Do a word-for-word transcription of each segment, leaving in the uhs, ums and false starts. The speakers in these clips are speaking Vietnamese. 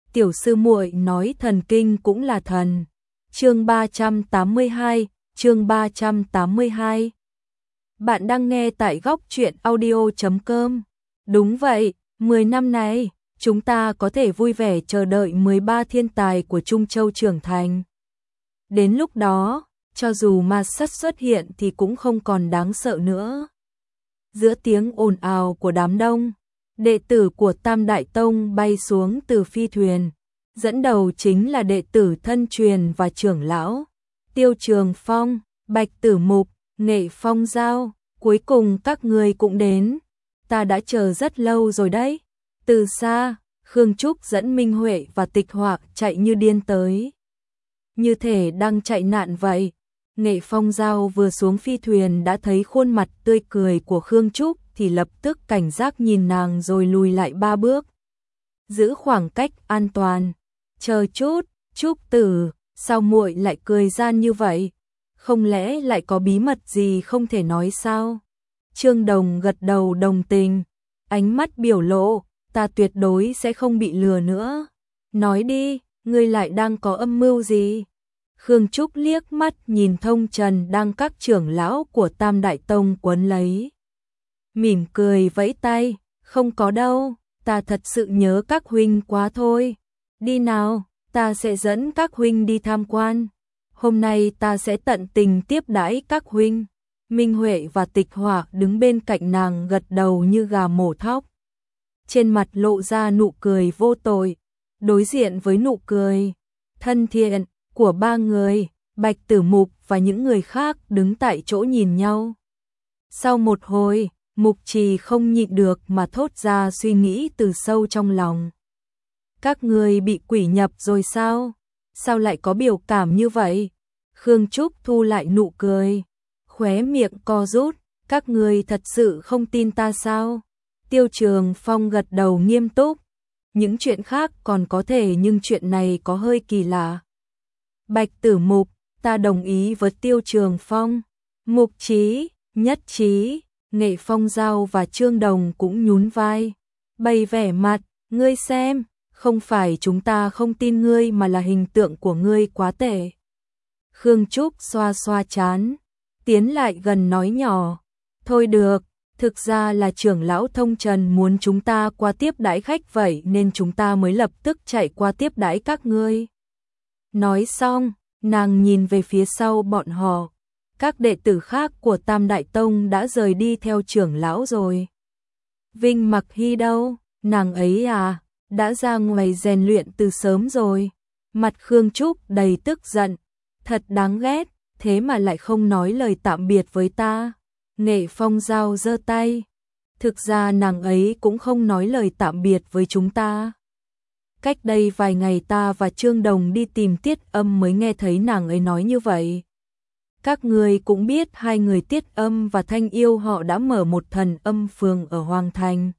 tiểu sư muội nói thần kinh cũng là thần. Chương ba trăm tám mươi hai, chương ba trăm tám mươi hai. Bạn đang nghe tại góc truyện audio chấm com. Đúng vậy, mười năm này, chúng ta có thể vui vẻ chờ đợi mười ba thiên tài của Trung Châu trưởng thành. Đến lúc đó, cho dù ma sát xuất hiện thì cũng không còn đáng sợ nữa. Giữa tiếng ồn ào của đám đông, đệ tử của Tam Đại Tông bay xuống từ phi thuyền. Dẫn đầu chính là đệ tử thân truyền và trưởng lão, Tiêu Trường Phong, Bạch Tử Mục, Nghệ Phong Giao, cuối cùng các người cũng đến. Ta đã chờ rất lâu rồi đấy. Từ xa, Khương Trúc dẫn Minh Huệ và Tịch Hoạc chạy như điên tới. Như thể đang chạy nạn vậy. Nghệ Phong Giao vừa xuống phi thuyền đã thấy khuôn mặt tươi cười của Khương Trúc thì lập tức cảnh giác nhìn nàng rồi lùi lại ba bước. Giữ khoảng cách an toàn. Chờ chút, Trúc Tử, sao muội lại cười gian như vậy? Không lẽ lại có bí mật gì không thể nói sao? Trương Đồng gật đầu đồng tình, ánh mắt biểu lộ, ta tuyệt đối sẽ không bị lừa nữa. Nói đi, ngươi lại đang có âm mưu gì? Khương Trúc liếc mắt nhìn Thông Trần đang các trưởng lão của Tam Đại Tông quấn lấy. Mỉm cười vẫy tay, không có đâu, ta thật sự nhớ các huynh quá thôi. Đi nào, ta sẽ dẫn các huynh đi tham quan. Hôm nay ta sẽ tận tình tiếp đãi các huynh. Minh Huệ và Tịch Hoạc đứng bên cạnh nàng gật đầu như gà mổ thóc. Trên mặt lộ ra nụ cười vô tội, đối diện với nụ cười thân thiện của ba người, Bạch Tử Mục và những người khác đứng tại chỗ nhìn nhau. Sau một hồi, Mục Trì không nhịn được mà thốt ra suy nghĩ từ sâu trong lòng. Các người bị quỷ nhập rồi sao? Sao lại có biểu cảm như vậy? Khương Trúc thu lại nụ cười, khóe miệng co rút, các người thật sự không tin ta sao? Tiêu Trường Phong gật đầu nghiêm túc, những chuyện khác còn có thể nhưng chuyện này có hơi kỳ lạ. Bạch Tử Mục, ta đồng ý với Tiêu Trường Phong. Mục Chí, nhất trí, Nghệ Phong Giao và Trương Đồng cũng nhún vai, bày vẻ mặt, ngươi xem. Không phải chúng ta không tin ngươi mà là hình tượng của ngươi quá tệ. Khương Trúc xoa xoa chán, tiến lại gần nói nhỏ, thôi được, thực ra là trưởng lão Thông Trần muốn chúng ta qua tiếp đãi khách vậy nên chúng ta mới lập tức chạy qua tiếp đãi các ngươi. Nói xong, nàng nhìn về phía sau bọn họ, các đệ tử khác của Tam Đại Tông đã rời đi theo trưởng lão rồi. Vinh Mặc Hy đâu, nàng ấy à? Đã ra ngoài rèn luyện từ sớm rồi. Mặt Khương Trúc đầy tức giận, thật đáng ghét, thế mà lại không nói lời tạm biệt với ta. Nghệ Phong Giao giơ tay, thực ra nàng ấy cũng không nói lời tạm biệt với chúng ta. Cách đây vài ngày ta và Trương Đồng đi tìm Tiết Âm mới nghe thấy nàng ấy nói như vậy. Các người cũng biết hai người Tiết Âm và Thanh Yêu họ đã mở một thần âm phường ở Hoàng Thành.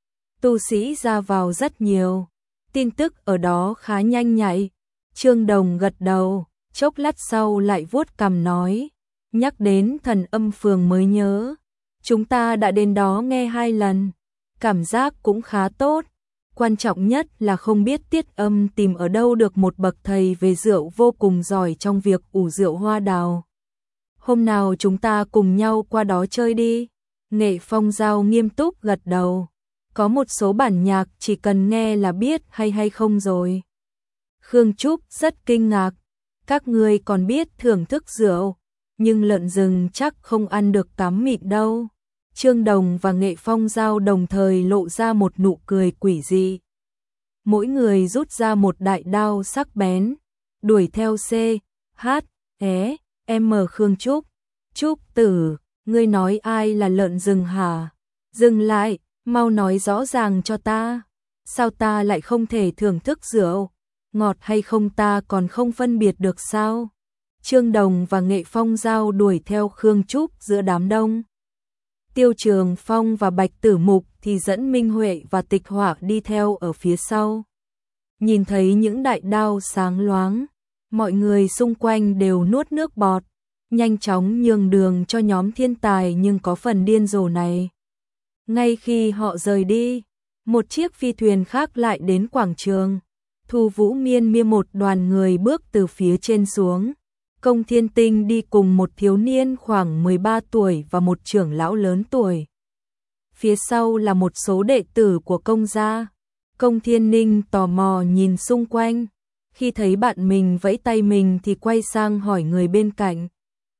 Tu sĩ ra vào rất nhiều, tin tức ở đó khá nhanh nhạy. Trương Đồng gật đầu, chốc lát sau lại vuốt cằm nói, nhắc đến thần âm phường mới nhớ, chúng ta đã đến đó nghe hai lần, cảm giác cũng khá tốt. Quan trọng nhất là không biết Tiết Âm tìm ở đâu được một bậc thầy về rượu vô cùng giỏi trong việc ủ rượu hoa đào. Hôm nào chúng ta cùng nhau qua đó chơi đi. Nghệ Phong Giao nghiêm túc gật đầu. Có một số bản nhạc chỉ cần nghe là biết hay hay không rồi. Khương Trúc rất kinh ngạc, các ngươi còn biết thưởng thức rượu, nhưng lợn rừng chắc không ăn được cám mịn đâu. Trương Đồng và Nghệ Phong Giao đồng thời lộ ra một nụ cười quỷ dị. Mỗi người rút ra một đại đao sắc bén, đuổi theo C, H, E, M Khương Trúc. Trúc Tử, ngươi nói ai là lợn rừng hả? Dừng lại, mau nói rõ ràng cho ta. Sao ta lại không thể thưởng thức rượu? Ngọt hay không ta còn không phân biệt được sao? Trương Đồng và Nghệ Phong Giao đuổi theo Khương Trúc giữa đám đông. Tiêu Trường Phong và Bạch Tử Mục thì dẫn Minh Huệ và Tịch Hoạc đi theo ở phía sau. Nhìn thấy những đại đao sáng loáng, mọi người xung quanh đều nuốt nước bọt, nhanh chóng nhường đường cho nhóm thiên tài nhưng có phần điên rồ này. Ngay khi họ rời đi, một chiếc phi thuyền khác lại đến quảng trường. Thu Vũ Miên Miên một đoàn người bước từ phía trên xuống. Công Thiên Tinh đi cùng một thiếu niên khoảng mười ba tuổi và một trưởng lão lớn tuổi. Phía sau là một số đệ tử của công gia. Công Thiên Ninh tò mò nhìn xung quanh. Khi thấy bạn mình vẫy tay mình thì quay sang hỏi người bên cạnh.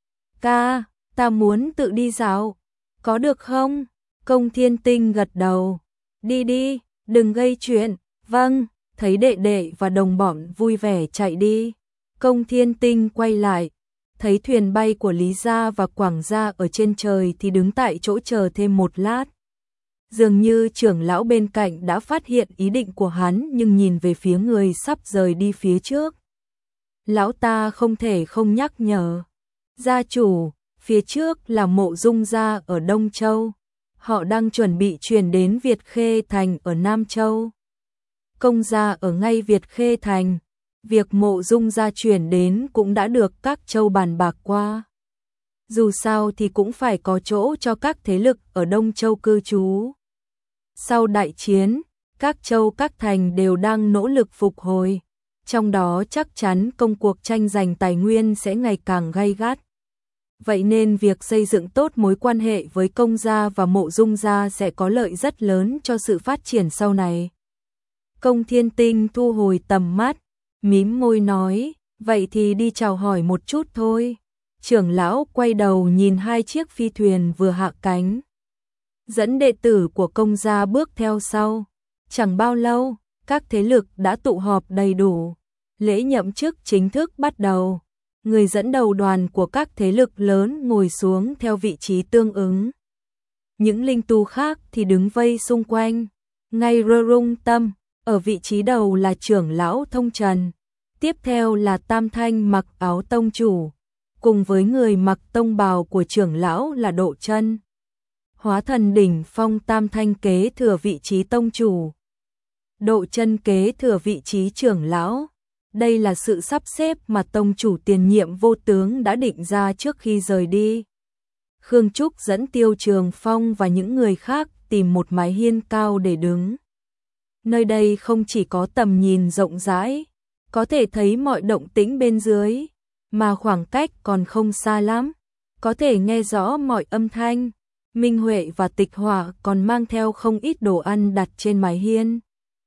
Ca, ta muốn tự đi dạo. Có được không? Công Thiên Tinh gật đầu. Đi đi, đừng gây chuyện. Vâng, thấy đệ đệ và đồng bọn vui vẻ chạy đi. Công Thiên Tinh quay lại. Thấy thuyền bay của Lý Gia và Quảng Gia ở trên trời thì đứng tại chỗ chờ thêm một lát. Dường như trưởng lão bên cạnh đã phát hiện ý định của hắn nhưng nhìn về phía người sắp rời đi phía trước. Lão ta không thể không nhắc nhở. Gia chủ, phía trước là Mộ Dung gia ở Đông Châu. Họ đang chuẩn bị chuyển đến Việt Khê Thành ở Nam Châu. Công gia ở ngay Việt Khê Thành. Việc Mộ Dung gia chuyển đến cũng đã được các châu bàn bạc qua. Dù sao thì cũng phải có chỗ cho các thế lực ở Đông Châu cư trú. Sau đại chiến, các châu các thành đều đang nỗ lực phục hồi. Trong đó chắc chắn công cuộc tranh giành tài nguyên sẽ ngày càng gay gắt. Vậy nên việc xây dựng tốt mối quan hệ với công gia và Mộ Dung gia sẽ có lợi rất lớn cho sự phát triển sau này. Công Thiên Tinh thu hồi tầm mắt, mím môi nói, vậy thì đi chào hỏi một chút thôi. Trưởng lão quay đầu nhìn hai chiếc phi thuyền vừa hạ cánh. Dẫn đệ tử của công gia bước theo sau. Chẳng bao lâu, các thế lực đã tụ họp đầy đủ. Lễ nhậm chức chính thức bắt đầu. Người dẫn đầu đoàn của các thế lực lớn ngồi xuống theo vị trí tương ứng. Những linh tu khác thì đứng vây xung quanh. Ngay Rơ Rung Tâm, ở vị trí đầu là trưởng lão Thông Trần. Tiếp theo là Tam Thanh mặc áo tông chủ. Cùng với người mặc tông bào của trưởng lão là Độ Chân. Hóa thần đỉnh phong Tam Thanh kế thừa vị trí tông chủ. Độ Chân kế thừa vị trí trưởng lão. Đây là sự sắp xếp mà tông chủ tiền nhiệm Vô Tướng đã định ra trước khi rời đi. Khương Trúc dẫn Tiêu Trường Phong và những người khác tìm một mái hiên cao để đứng. Nơi đây không chỉ có tầm nhìn rộng rãi, có thể thấy mọi động tĩnh bên dưới, mà khoảng cách còn không xa lắm, có thể nghe rõ mọi âm thanh. Minh Huệ và Tịch Hỏa còn mang theo không ít đồ ăn đặt trên mái hiên.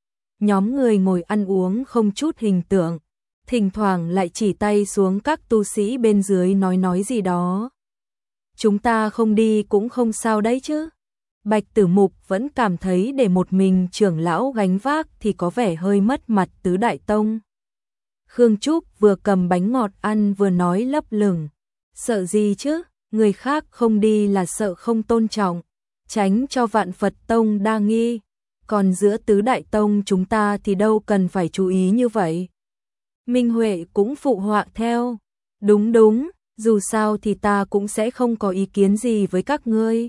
Nhóm người ngồi ăn uống không chút hình tượng, thỉnh thoảng lại chỉ tay xuống các tu sĩ bên dưới nói nói gì đó. Chúng ta không đi cũng không sao đấy chứ. Bạch Tử Mục vẫn cảm thấy để một mình trưởng lão gánh vác thì có vẻ hơi mất mặt tứ đại tông. Khương Trúc vừa cầm bánh ngọt ăn vừa nói lấp lửng. Sợ gì chứ, người khác không đi là sợ không tôn trọng, tránh cho Vạn Phật Tông đa nghi. Còn giữa tứ đại tông chúng ta thì đâu cần phải chú ý như vậy. Minh Huệ cũng phụ họa theo. Đúng đúng, dù sao thì ta cũng sẽ không có ý kiến gì với các ngươi.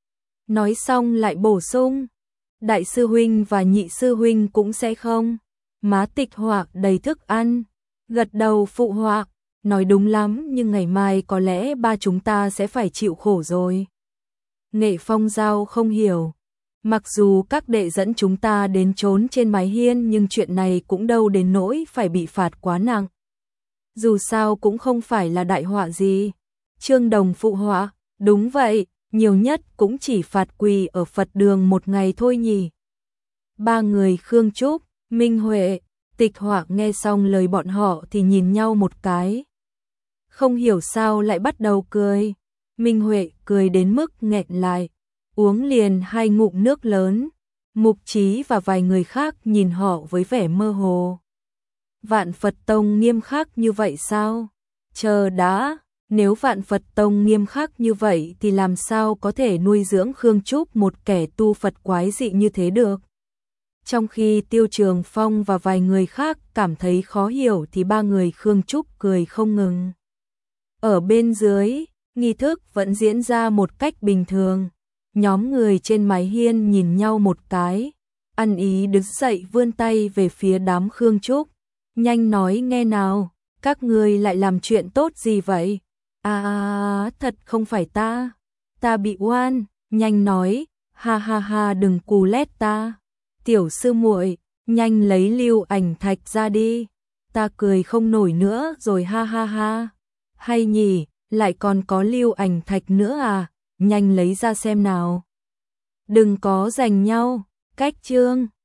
Nói xong lại bổ sung. Đại sư huynh và nhị sư huynh cũng sẽ không. Má Tịch Họa đầy thức ăn, gật đầu phụ họa. Nói đúng lắm, nhưng ngày mai có lẽ ba chúng ta sẽ phải chịu khổ rồi. Nghệ Phong Giao không hiểu. Mặc dù các đệ dẫn chúng ta đến trốn trên mái hiên nhưng chuyện này cũng đâu đến nỗi phải bị phạt quá nặng. Dù sao cũng không phải là đại họa gì. Trương Đồng phụ họa, đúng vậy, nhiều nhất cũng chỉ phạt quỳ ở Phật đường một ngày thôi nhỉ. Ba người Khương Trúc, Minh Huệ, Tịch Họa nghe xong lời bọn họ thì nhìn nhau một cái. Không hiểu sao lại bắt đầu cười. Minh Huệ cười đến mức nghẹn lại, uống liền hai ngụm nước lớn. Mục Chí và vài người khác nhìn họ với vẻ mơ hồ. Vạn Phật Tông nghiêm khắc như vậy sao? Chờ đã, nếu Vạn Phật Tông nghiêm khắc như vậy thì làm sao có thể nuôi dưỡng Khương Trúc một kẻ tu Phật quái dị như thế được? Trong khi Tiêu Trường Phong và vài người khác cảm thấy khó hiểu thì ba người Khương Trúc cười không ngừng. Ở bên dưới, nghi thức vẫn diễn ra một cách bình thường. Nhóm người trên mái hiên nhìn nhau một cái, ăn ý đứng dậy vươn tay về phía đám Khương Trúc. Nhanh nói nghe nào, các ngươi lại làm chuyện tốt gì vậy? À, thật không phải ta, ta bị oan, nhanh nói, ha ha ha đừng cù lét ta. Tiểu sư muội, Nhanh lấy lưu ảnh thạch ra đi. Ta cười không nổi nữa rồi ha ha ha. Hay nhỉ, lại còn có lưu ảnh thạch nữa à, nhanh lấy ra xem nào. Đừng có giành nhau, cách chương.